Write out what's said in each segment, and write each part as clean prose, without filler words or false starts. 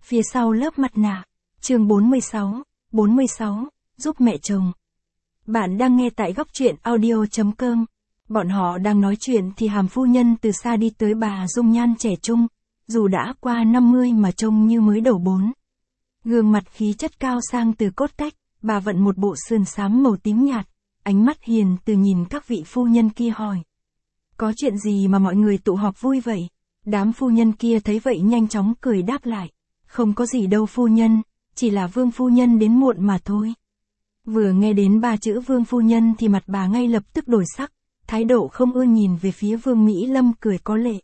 Phía sau lớp mặt nạ. Chương 46, giúp mẹ chồng. Bạn đang nghe tại góc truyện audio.com. Bọn họ đang nói chuyện thì Hàm phu nhân từ xa đi tới, bà dung nhan trẻ trung, dù đã qua 50 mà trông như mới đầu 4. Gương mặt khí chất cao sang từ cốt cách, bà vận một bộ sườn xám màu tím nhạt, ánh mắt hiền từ nhìn các vị phu nhân kia hỏi. Có chuyện gì mà mọi người tụ họp vui vậy? Đám phu nhân kia thấy vậy nhanh chóng cười đáp lại. Không có gì đâu phu nhân, chỉ là Vương phu nhân đến muộn mà thôi. Vừa nghe đến 3 chữ Vương phu nhân thì mặt bà ngay lập tức đổi sắc, thái độ không ưa nhìn về phía Vương Mỹ Lâm cười có lệ.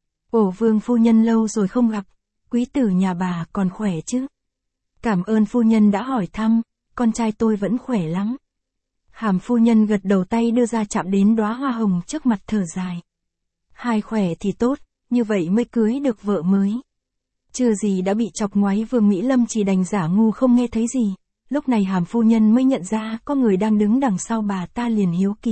Ồ Vương phu nhân lâu rồi không gặp, quý tử nhà bà còn khỏe chứ? Cảm ơn phu nhân đã hỏi thăm, con trai tôi vẫn khỏe lắm. Hàm phu nhân gật đầu, tay đưa ra chạm đến đóa hoa hồng trước mặt thở dài. Hai khỏe thì tốt, như vậy mới cưới được vợ mới. Chưa gì đã bị chọc ngoáy, Vương Mỹ Lâm chỉ đành giả ngu không nghe thấy gì. Lúc này Hàm phu nhân mới nhận ra có người đang đứng đằng sau bà ta, liền hiếu kỳ.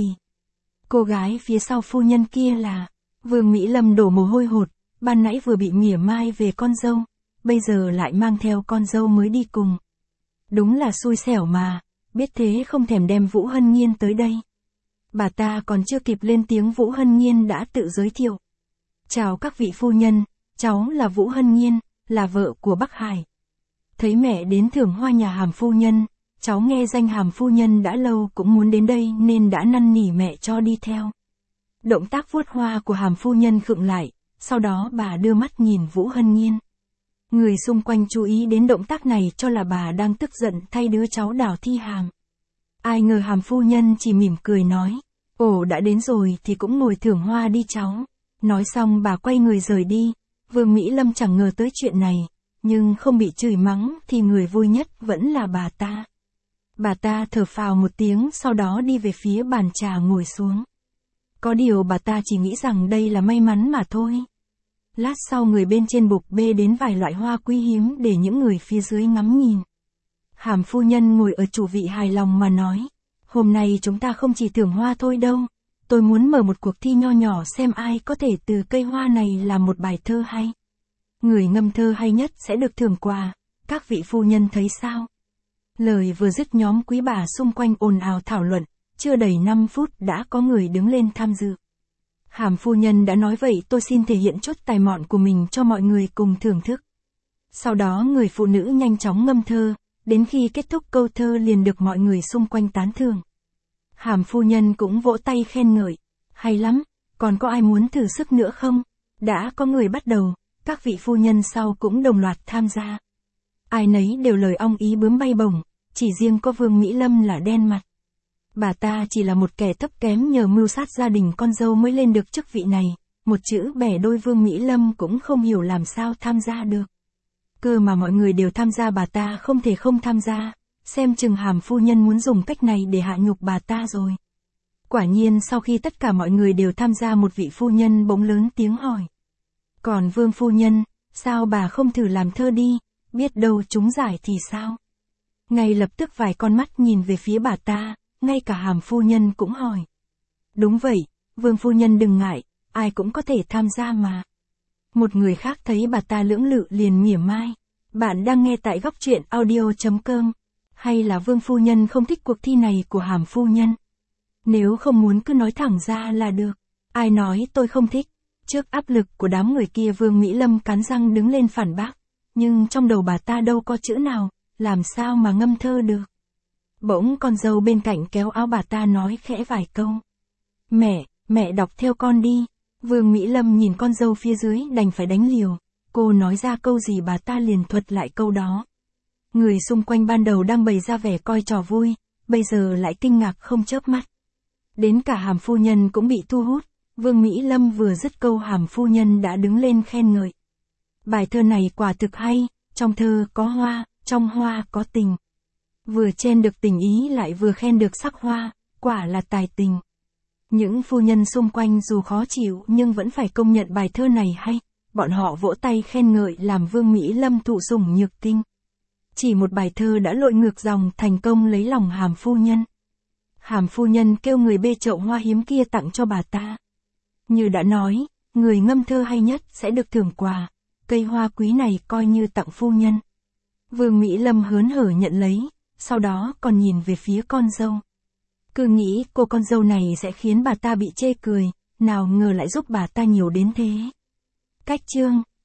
Cô gái phía sau phu nhân kia là... Vương Mỹ Lâm đổ mồ hôi hột, ban nãy vừa bị mỉa mai về con dâu, bây giờ lại mang theo con dâu mới đi cùng. Đúng là xui xẻo mà, biết thế không thèm đem Vũ Hân Nhiên tới đây. Bà ta còn chưa kịp lên tiếng, Vũ Hân Nhiên đã tự giới thiệu. Chào các vị phu nhân, cháu là Vũ Hân Nhiên, là vợ của Bắc Hải. Thấy mẹ đến thưởng hoa nhà Hàm phu nhân, cháu nghe danh Hàm phu nhân đã lâu cũng muốn đến đây nên đã năn nỉ mẹ cho đi theo. Động tác vuốt hoa của Hàm phu nhân khựng lại, sau đó bà đưa mắt nhìn Vũ Hân Nhiên. Người xung quanh chú ý đến động tác này cho là bà đang tức giận thay đứa cháu Đào Thi Hàm. Ai ngờ Hàm phu nhân chỉ mỉm cười nói, ồ đã đến rồi thì cũng ngồi thưởng hoa đi cháu. Nói xong bà quay người rời đi. Vương Mỹ Lâm chẳng ngờ tới chuyện này, nhưng không bị chửi mắng thì người vui nhất vẫn là bà ta. Bà ta thở phào một tiếng, sau đó đi về phía bàn trà ngồi xuống. Có điều bà ta chỉ nghĩ rằng đây là may mắn mà thôi. Lát sau người bên trên bục bê đến vài loại hoa quý hiếm để những người phía dưới ngắm nhìn. Hàm phu nhân ngồi ở chủ vị hài lòng mà nói, hôm nay chúng ta không chỉ thưởng hoa thôi đâu. Tôi muốn mở một cuộc thi nho nhỏ xem ai có thể từ cây hoa này làm một bài thơ hay. Người ngâm thơ hay nhất sẽ được thưởng quà, các vị phu nhân thấy sao? Lời vừa dứt nhóm quý bà xung quanh ồn ào thảo luận, chưa đầy 5 phút đã có người đứng lên tham dự. Hàm phu nhân đã nói vậy tôi xin thể hiện chút tài mọn của mình cho mọi người cùng thưởng thức. Sau đó người phụ nữ nhanh chóng ngâm thơ, đến khi kết thúc câu thơ liền được mọi người xung quanh tán thưởng. Hàm phu nhân cũng vỗ tay khen ngợi, hay lắm, còn có ai muốn thử sức nữa không? Đã có người bắt đầu, các vị phu nhân sau cũng đồng loạt tham gia. Ai nấy đều lời ong ý bướm bay bổng, chỉ riêng có Vương Mỹ Lâm là đen mặt. Bà ta chỉ là một kẻ thấp kém nhờ mưu sát gia đình con dâu mới lên được chức vị này, một chữ bẻ đôi Vương Mỹ Lâm cũng không hiểu làm sao tham gia được. Cơ mà mọi người đều tham gia, bà ta không thể không tham gia. Xem chừng Hàm phu nhân muốn dùng cách này để hạ nhục bà ta rồi. Quả nhiên sau khi tất cả mọi người đều tham gia, một vị phu nhân bỗng lớn tiếng hỏi. Còn Vương phu nhân, sao bà không thử làm thơ đi, biết đâu trúng giải thì sao? Ngay lập tức vài con mắt nhìn về phía bà ta, ngay cả Hàm phu nhân cũng hỏi. Đúng vậy, Vương phu nhân đừng ngại, ai cũng có thể tham gia mà. Một người khác thấy bà ta lưỡng lự liền mỉa mai. Bạn đang nghe tại góc truyện audio.com. Hay là Vương phu nhân không thích cuộc thi này của Hàm phu nhân? Nếu không muốn cứ nói thẳng ra là được. Ai nói tôi không thích? Trước áp lực của đám người kia, Vương Mỹ Lâm cắn răng đứng lên phản bác. Nhưng trong đầu bà ta đâu có chữ nào, làm sao mà ngâm thơ được. Bỗng con dâu bên cạnh kéo áo bà ta nói khẽ vài câu. Mẹ đọc theo con đi. Vương Mỹ Lâm nhìn con dâu phía dưới đành phải đánh liều. Cô nói ra câu gì bà ta liền thuật lại câu đó. Người xung quanh ban đầu đang bày ra vẻ coi trò vui, bây giờ lại kinh ngạc không chớp mắt. Đến cả Hàm phu nhân cũng bị thu hút. Vương Mỹ Lâm vừa dứt câu Hàm phu nhân đã đứng lên khen ngợi. Bài thơ này quả thực hay, trong thơ có hoa, trong hoa có tình. Vừa chen được tình ý lại vừa khen được sắc hoa, quả là tài tình. Những phu nhân xung quanh dù khó chịu nhưng vẫn phải công nhận bài thơ này hay. Bọn họ vỗ tay khen ngợi làm Vương Mỹ Lâm thụ sủng nhược kinh. Chỉ một bài thơ đã lội ngược dòng, thành công lấy lòng Hàm phu nhân. Hàm phu nhân kêu người bê chậu hoa hiếm kia tặng cho bà ta. Như đã nói, người ngâm thơ hay nhất sẽ được thưởng quà. cây hoa quý này coi như tặng phu nhân. Vương Mỹ Lâm hớn hở nhận lấy, sau đó còn nhìn về phía con dâu. Cứ nghĩ cô con dâu này sẽ khiến bà ta bị chê cười, nào ngờ lại giúp bà ta nhiều đến thế. Cách chương